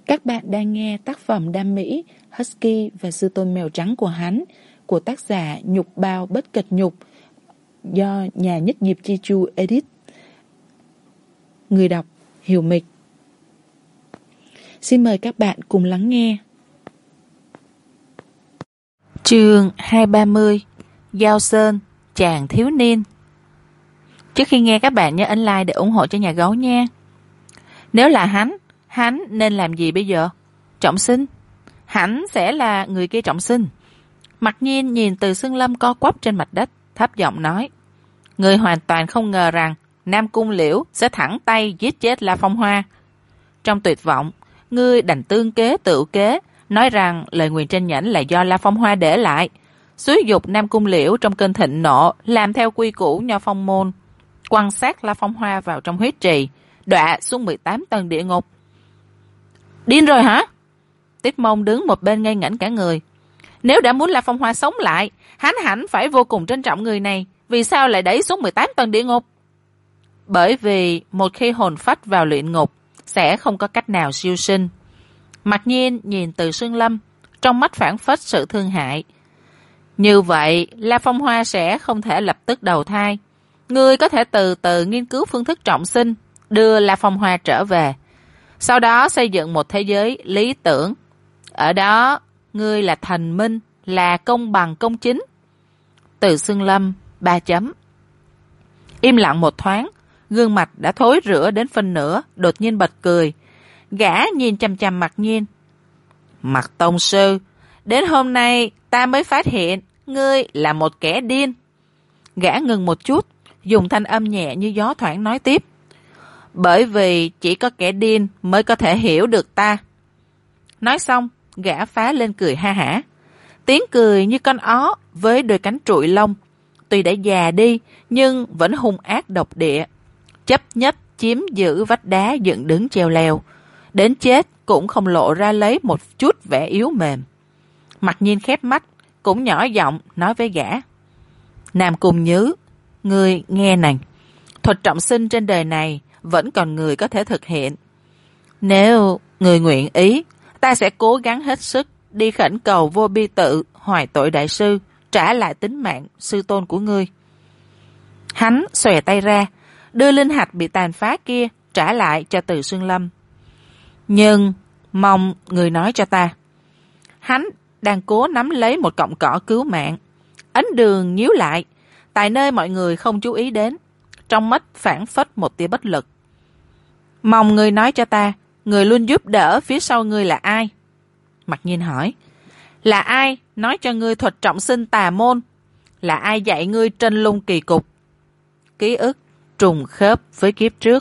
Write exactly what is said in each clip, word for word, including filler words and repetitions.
Các bạn đang nghe tác phẩm Đam Mỹ, Husky và Sư Tôn Mèo Trắng của hắn của tác giả Nhục Bao Bất Kịch Nhục do nhà Nhất Diệp Chi Chu edit. Người đọc Hiểu Mịch. Xin mời các bạn cùng lắng nghe. Chương hai ba mươi Giao Sơn, chàng thiếu niên. Trước khi nghe các bạn nhớ ấn like để ủng hộ cho nhà gấu nha. Nếu là hắn, hắn nên làm gì bây giờ? Trọng sinh? Hắn sẽ là người kia trọng sinh. Mặc nhiên nhìn Từ Xương Lâm co quắp trên mặt đất, thấp giọng nói: Người hoàn toàn không ngờ rằng Nam Cung Liễu sẽ thẳng tay giết chết La Phong Hoa. Trong tuyệt vọng, ngươi đành tương kế tự kế, nói rằng lời nguyền trên nhẫn là do La Phong Hoa để lại, xúi dục Nam Cung Liễu trong cơn thịnh nộ làm theo quy củ Nho Phong môn, quăng xác La Phong Hoa vào trong huyết trì, đọa xuống mười tám tầng địa ngục. Điên rồi hả? Tiết Mông đứng một bên ngây ngẩn cả người. Nếu đã muốn La Phong Hoa sống lại, hắn hẳn phải vô cùng trân trọng người này, vì sao lại đẩy xuống mười tám tầng địa ngục? Bởi vì một khi hồn phách vào luyện ngục sẽ không có cách nào siêu sinh. Mặc nhiên nhìn Từ Xương Lâm, trong mắt phảng phất sự thương hại. Như vậy La Phong Hoa sẽ không thể lập tức đầu thai. Ngươi có thể từ từ nghiên cứu phương thức trọng sinh, đưa La Phong Hoa trở về, sau đó xây dựng một thế giới lý tưởng. Ở đó ngươi là thần minh, là công bằng công chính. Từ Xương Lâm ba chấm. Im lặng một thoáng, gương mặt đã thối rữa đến phân nửa, đột nhiên bật cười. Gã nhìn chằm chằm Mặc Nhiên. Mặc tông sư, đến hôm nay ta mới phát hiện ngươi là một kẻ điên. Gã ngừng một chút, dùng thanh âm nhẹ như gió thoảng nói tiếp. Bởi vì chỉ có kẻ điên mới có thể hiểu được ta. Nói xong, gã phá lên cười ha hả. Tiếng cười như con ó với đôi cánh trụi lông. Tuy đã già đi, nhưng vẫn hung ác độc địa. Chấp nhất chiếm giữ vách đá dựng đứng treo leo. Đến chết cũng không lộ ra lấy một chút vẻ yếu mềm. Mặc Nhiên khép mắt, cũng nhỏ giọng nói với gã. Nam Cung Nhứ, ngươi nghe này. Thuật trọng sinh trên đời này vẫn còn người có thể thực hiện. Nếu người nguyện ý, ta sẽ cố gắng hết sức đi khẩn cầu Vô Bi Tự Hoài Tội Đại Sư trả lại tính mạng sư tôn của ngươi. Hắn xòe tay ra, đưa linh hạch bị tàn phá kia trả lại cho Từ Xương Lâm. Nhưng mong người nói cho ta. Hắn đang cố nắm lấy một cọng cỏ cứu mạng. Ấn Đường nhíu lại, tại nơi mọi người không chú ý đến, trong mắt phảng phất một tia bất lực. Mong người nói cho ta, người luôn giúp đỡ phía sau ngươi là ai? Mặc Nhiên hỏi. Là ai nói cho ngươi thuật trọng sinh tà môn? Là ai dạy ngươi trân lung kỳ cục? Ký ức trùng khớp với kiếp trước.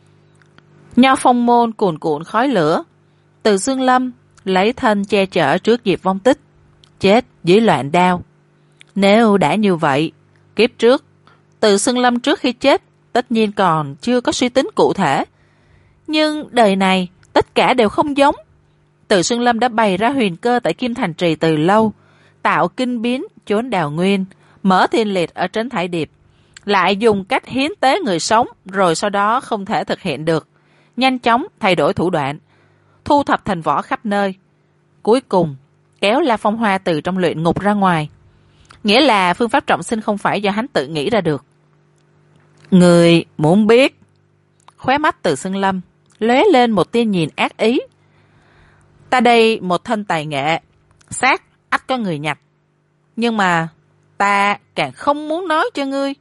Nho Phong môn cuồn cuộn khói lửa. Từ Xương Lâm lấy thân che chở trước Diệp Vong Tích, chết dưới loạn đao. Nếu đã như vậy, kiếp trước Từ Xương Lâm trước khi chết tất nhiên còn chưa có suy tính cụ thể. Nhưng đời này tất cả đều không giống. Từ Xương Lâm đã bày ra huyền cơ tại Kim Thành Trì từ lâu, tạo kinh biến chốn đào nguyên, mở thiên liệt ở trấn Thải Điệp, lại dùng cách hiến tế người sống, rồi sau đó không thể thực hiện được, nhanh chóng thay đổi thủ đoạn, thu thập thành võ khắp nơi, cuối cùng kéo La Phong Hoa từ trong luyện ngục ra ngoài. Nghĩa là phương pháp trọng sinh không phải do hắn tự nghĩ ra được. Người muốn biết? Khóe mắt Từ Xương Lâm lóe lên một tia nhìn ác ý. Ta đây một thân tài nghệ, xác ắt có người nhặt, nhưng mà ta càng không muốn nói cho ngươi.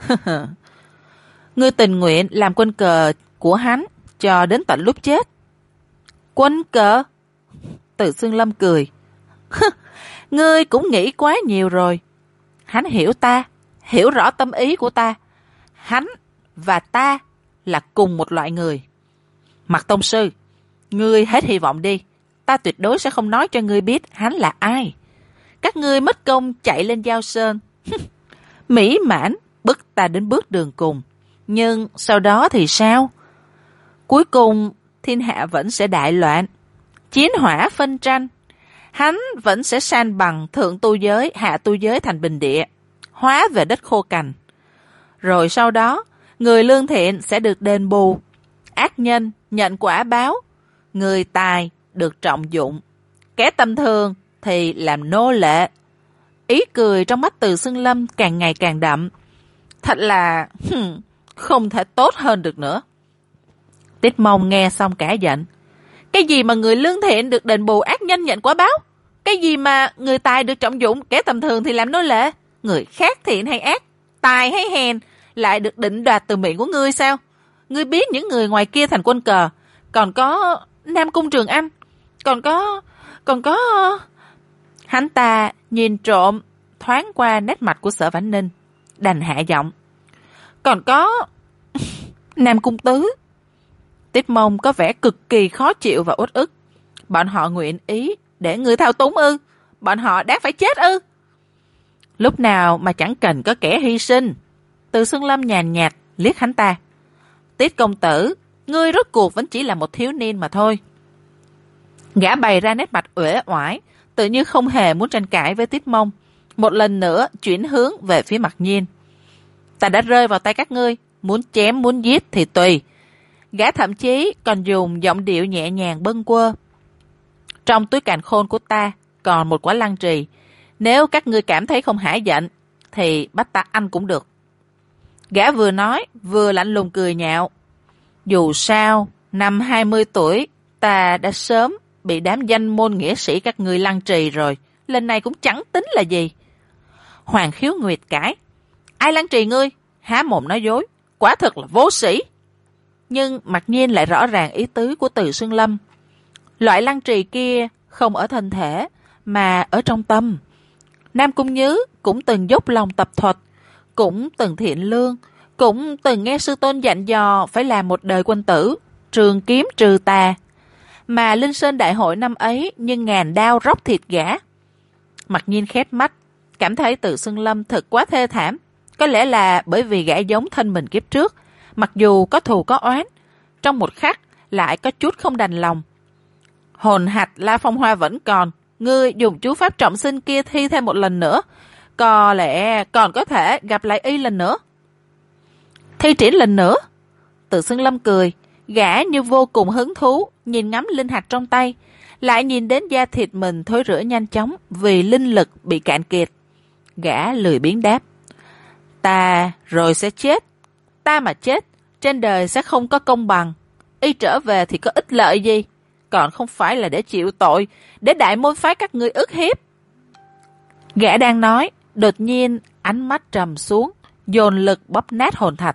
Ngươi tình nguyện làm quân cờ của hắn cho đến tận lúc chết. Quân cờ? Từ Xương Lâm cười. Ngươi cũng nghĩ quá nhiều rồi. Hắn hiểu ta, hiểu rõ tâm ý của ta. Hắn và ta là cùng một loại người. Mặc tông sư, ngươi hết hy vọng đi. Ta tuyệt đối sẽ không nói cho ngươi biết hắn là ai. Các ngươi mất công chạy lên Giao Sơn, mỹ mãn bức ta đến bước đường cùng. Nhưng sau đó thì sao? Cuối cùng thiên hạ vẫn sẽ đại loạn, chiến hỏa phân tranh. Hắn vẫn sẽ san bằng thượng tu giới, hạ tu giới thành bình địa, hóa về đất khô cằn. Rồi sau đó, người lương thiện sẽ được đền bù, ác nhân nhận quả báo, người tài được trọng dụng, kẻ tầm thường thì làm nô lệ. Ý cười trong mắt Từ Xưng Lâm càng ngày càng đậm. Thật là hmm, không thể tốt hơn được nữa. Tiết Mông nghe xong cả giận. Cái gì mà người lương thiện được đền bù, ác nhân nhận quả báo? Cái gì mà người tài được trọng dụng, kẻ tầm thường thì làm nô lệ? Người khác thiện hay ác, tài hay hèn lại được định đoạt từ miệng của ngươi sao? Ngươi biết những người ngoài kia thành quân cờ, còn có Nam Cung Trường Anh, còn có... còn có... Hắn ta nhìn trộm thoáng qua nét mặt của Sở Vãn Ninh, đành hạ giọng. Còn có... Nam Cung Tứ. Tiết Mông có vẻ cực kỳ khó chịu và uất ức. Bọn họ nguyện ý để người thao túng ư? Bọn họ đáng phải chết ư? Lúc nào mà chẳng cần có kẻ hy sinh. Từ Xưng Lâm nhàn nhạt liếc hắn ta. Tiết công tử, ngươi rốt cuộc vẫn chỉ là một thiếu niên mà thôi. Gã bày ra nét mặt uể oải, tự như không hề muốn tranh cãi với Tiết Mông. Một lần nữa chuyển hướng về phía Mặc Nhiên. Ta đã rơi vào tay các ngươi, muốn chém muốn giết thì tùy. Gã thậm chí còn dùng giọng điệu nhẹ nhàng bâng quơ. Trong túi càn khôn của ta còn một quả lăng trì. Nếu các ngươi cảm thấy không hả giận thì bắt ta ăn cũng được. Gã vừa nói vừa lạnh lùng cười nhạo. Dù sao, năm hai mươi tuổi ta đã sớm bị đám danh môn nghĩa sĩ các ngươi lăng trì rồi. Lần này cũng chẳng tính là gì. Hoàng Khiếu Nguyệt cãi. Ai lăng trì ngươi? Há mồm nói dối. Quả thật là vô sĩ. Nhưng Mặc Nhiên lại rõ ràng ý tứ của Từ Xưng Lâm. Loại lăng trì kia không ở thân thể mà ở trong tâm. Nam Cung Nhứ cũng từng dốc lòng tập thuật, cũng từng thiện lương, cũng từng nghe sư tôn dặn dò phải làm một đời quân tử, trường kiếm trừ tà. Mà Linh Sơn đại hội năm ấy nhưng ngàn đao róc thịt gã. Mặc Nhiên khép mắt, cảm thấy Từ Xưng Lâm thật quá thê thảm. Có lẽ là bởi vì gã giống thân mình kiếp trước, mặc dù có thù có oán, trong một khắc lại có chút không đành lòng. Hồn hạch La Phong Hoa vẫn còn, ngươi dùng chú pháp trọng sinh kia thi thêm một lần nữa, có lẽ còn có thể gặp lại y lần nữa. Thi triển lần nữa? Từ Xưng Lâm cười, gã như vô cùng hứng thú, nhìn ngắm linh hạch trong tay, lại nhìn đến da thịt mình thối rữa nhanh chóng vì linh lực bị cạn kiệt. Gã lười biếng đáp. Ta rồi sẽ chết. Ta mà chết, trên đời sẽ không có công bằng. Y trở về thì có ích lợi gì? Còn không phải là để chịu tội, để đại môn phái các ngươi ức hiếp. Gã đang nói, đột nhiên ánh mắt trầm xuống, dồn lực bóp nát hồn thạch.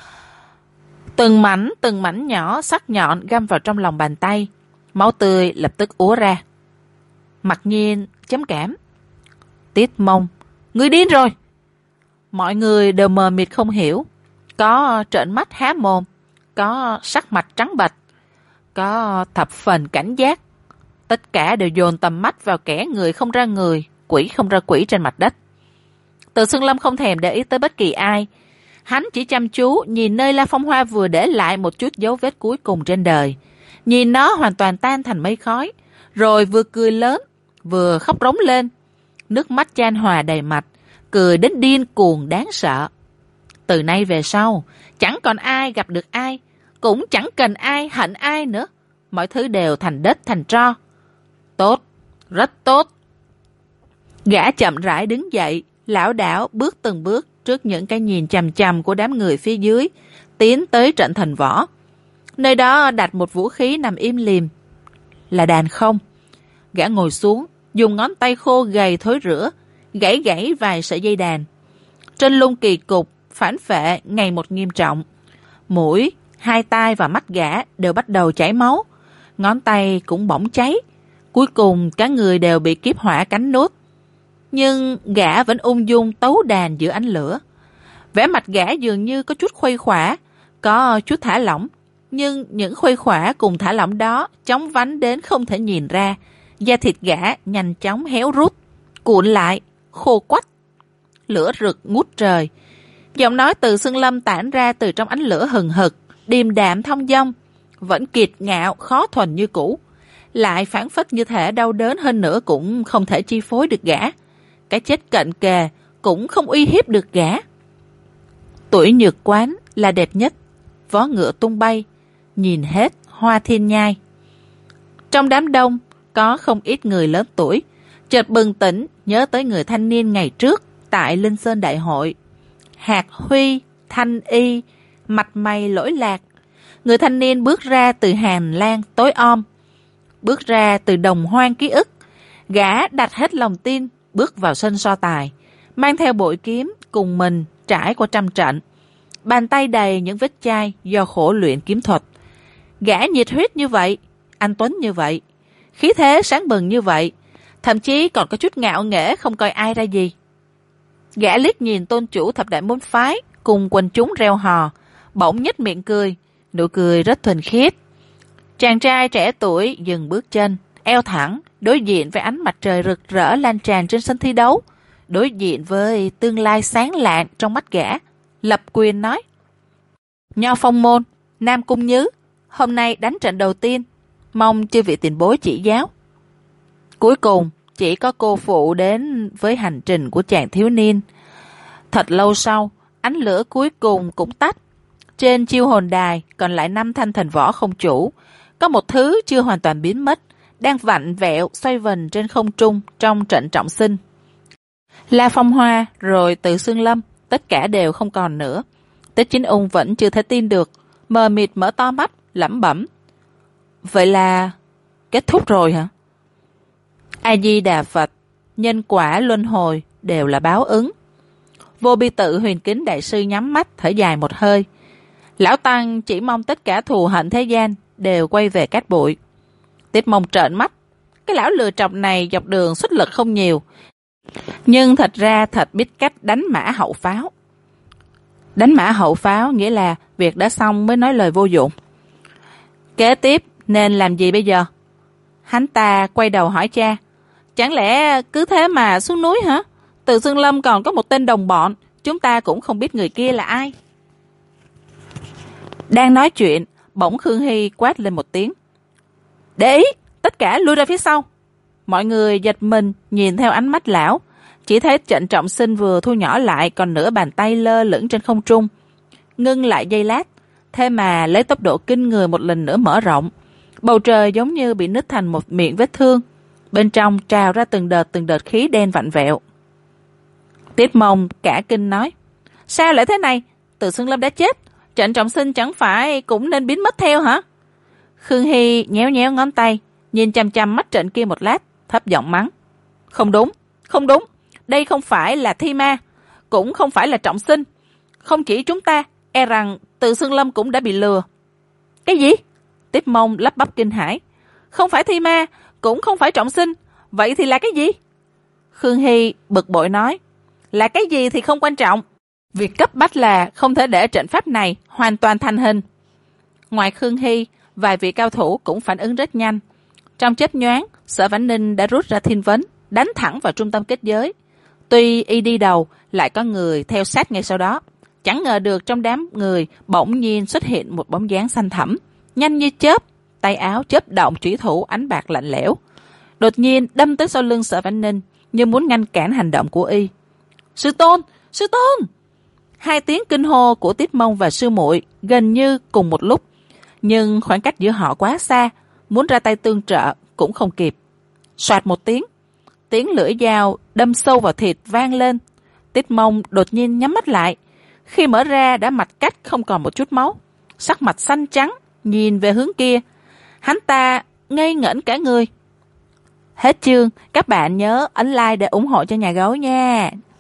Từng mảnh, từng mảnh nhỏ sắc nhọn găm vào trong lòng bàn tay. Máu tươi lập tức úa ra. Mặc Nhiên chấm cảm. Tiết Mông, ngươi điên rồi. Mọi người đều mờ mịt không hiểu. Có trợn mắt há mồm, có sắc mặt trắng bệch, có thập phần cảnh giác. Tất cả đều dồn tầm mắt vào kẻ người không ra người, quỷ không ra quỷ trên mặt đất. Từ Xưng Lâm không thèm để ý tới bất kỳ ai. Hắn chỉ chăm chú nhìn nơi La Phong Hoa vừa để lại một chút dấu vết cuối cùng trên đời. Nhìn nó hoàn toàn tan thành mây khói, rồi vừa cười lớn, vừa khóc rống lên. Nước mắt chan hòa đầy mặt, cười đến điên cuồng đáng sợ. Từ nay về sau, chẳng còn ai gặp được ai, cũng chẳng cần ai hận ai nữa. Mọi thứ đều thành đất thành tro. Tốt, rất tốt. Gã chậm rãi đứng dậy, lảo đảo bước từng bước trước những cái nhìn chằm chằm của đám người phía dưới, tiến tới trận thần võ. Nơi đó đặt một vũ khí nằm im lìm, là đàn không. Gã ngồi xuống, dùng ngón tay khô gầy thối rữa, gãy gãy vài sợi dây đàn. Trên lung kỳ cục, phản phệ ngày một nghiêm trọng. Mũi, hai tai và mắt gã đều bắt đầu chảy máu. Ngón tay cũng bỏng cháy. Cuối cùng cả người đều bị kiếp hỏa cắn nuốt. Nhưng gã vẫn ung dung tấu đàn giữa ánh lửa. Vẻ mặt gã dường như có chút khuây khỏa, có chút thả lỏng. Nhưng những khuây khỏa cùng thả lỏng đó chóng vánh đến không thể nhìn ra. Da thịt gã nhanh chóng héo rút, cuộn lại, khô quắt. Lửa rực ngút trời. Giọng nói Từ Xưng Lâm tản ra từ trong ánh lửa hừng hực, điềm đạm thong dong, vẫn kiệt ngạo khó thuần như cũ, lại phảng phất như thể đau đớn hơn nữa cũng không thể chi phối được gã. Cái chết cận kề cũng không uy hiếp được gã. Tuổi nhược quán là đẹp nhất, vó ngựa tung bay, nhìn hết hoa thiên nhai. Trong đám đông có không ít người lớn tuổi, chợt bừng tỉnh nhớ tới người thanh niên ngày trước tại Linh Sơn Đại hội. Hạt Huy, thanh y, mặt mày lỗi lạc. Người thanh niên bước ra từ hành lang tối om, bước ra từ đồng hoang ký ức. Gã đặt hết lòng tin bước vào sân so tài, mang theo bội kiếm cùng mình trải qua trăm trận. Bàn tay đầy những vết chai do khổ luyện kiếm thuật. Gã nhiệt huyết như vậy, anh tuấn như vậy, khí thế sáng bừng như vậy, thậm chí còn có chút ngạo nghễ không coi ai ra gì. Gã liếc nhìn tôn chủ thập đại môn phái cùng quần chúng reo hò, bỗng nhếch miệng cười, nụ cười rất thuần khiết. Chàng trai trẻ tuổi dừng bước chân, eo thẳng, đối diện với ánh mặt trời rực rỡ lan tràn trên sân thi đấu, đối diện với tương lai sáng lạng trong mắt gã, lập quyền nói: Nho Phong môn, Nam Cung Nhứ, hôm nay đánh trận đầu tiên, mong chư vị tiền bối chỉ giáo. Cuối cùng chỉ có cô phụ đến với hành trình của chàng thiếu niên. Thật lâu sau, ánh lửa cuối cùng cũng tắt. Trên chiêu hồn đài còn lại năm thanh thần võ không chủ, có một thứ chưa hoàn toàn biến mất, đang vặn vẹo xoay vần trên không trung trong trận trọng sinh. La Phong Hoa rồi Từ Xương Lâm, tất cả đều không còn nữa. Tích Chính Ung vẫn chưa thể tin được, mờ mịt mở to mắt, lẩm bẩm: Vậy là kết thúc rồi hả? A Di Đà Phật, nhân quả luân hồi đều là báo ứng. Vô Bi Tự Huyền Kính đại sư nhắm mắt thở dài một hơi. Lão Tăng chỉ mong tất cả thù hận thế gian đều quay về cát bụi. Tiết Mông trợn mắt, cái lão lừa chọc này dọc đường xuất lực không nhiều, nhưng thật ra thật biết cách đánh mã hậu pháo. Đánh mã hậu pháo nghĩa là việc đã xong mới nói lời vô dụng. Kế tiếp nên làm gì bây giờ? Hắn ta quay đầu hỏi cha: Chẳng lẽ cứ thế mà xuống núi hả? Từ Xương Lâm còn có một tên đồng bọn, chúng ta cũng không biết người kia là ai. Đang nói chuyện, bỗng Khương Hy quát lên một tiếng: Để ý, tất cả lui ra phía sau. Mọi người giật mình nhìn theo ánh mắt lão, chỉ thấy trận trọng sinh vừa thu nhỏ lại còn nửa bàn tay lơ lửng trên không trung. Ngưng lại giây lát, thế mà lấy tốc độ kinh người một lần nữa mở rộng. Bầu trời giống như bị nứt thành một miệng vết thương, bên trong trào ra từng đợt từng đợt khí đen vặn vẹo. Tiết Mông cả kinh nói: Sao lại thế này? Từ Xương Lâm đã chết, trận trọng sinh chẳng phải cũng nên biến mất theo hả? Khương Hy nhéo nhéo ngón tay, nhìn chằm chằm mắt trận kia một lát, thấp giọng mắng: Không đúng, không đúng, đây không phải là thi ma, cũng không phải là trọng sinh. Không chỉ chúng ta, e rằng Từ Xương Lâm cũng đã bị lừa. Cái gì? Tiết Mông lắp bắp kinh hãi. Không phải thi ma, cũng không phải trọng sinh, vậy thì là cái gì? Khương Hy bực bội nói: Là cái gì thì không quan trọng, việc cấp bách là không thể để trận pháp này hoàn toàn thành hình. Ngoài Khương Hy, vài vị cao thủ cũng phản ứng rất nhanh. Trong chớp nhoáng, Sở Vãn Ninh đã rút ra thiên vấn, đánh thẳng vào trung tâm kết giới. Tuy y đi đầu, lại có người theo sát ngay sau đó. Chẳng ngờ được trong đám người bỗng nhiên xuất hiện một bóng dáng xanh thẳm, nhanh như chớp, tay áo chớp động chủy thủ ánh bạc lạnh lẽo, đột nhiên đâm tới sau lưng Sở Vãn Ninh, như muốn ngăn cản hành động của y. Sư tôn, sư tôn! Hai tiếng kinh hô của Tiết Mông và sư muội gần như cùng một lúc, nhưng khoảng cách giữa họ quá xa, muốn ra tay tương trợ cũng không kịp. Soạt một tiếng, tiếng lưỡi dao đâm sâu vào thịt vang lên. Tiết Mông đột nhiên nhắm mắt lại, khi mở ra đã mạch cách không còn một chút máu, sắc mặt xanh trắng nhìn về hướng kia. Hắn ta ngây ngẩn cả người. Hết chương, các bạn nhớ ấn like để ủng hộ cho nhà gấu nha.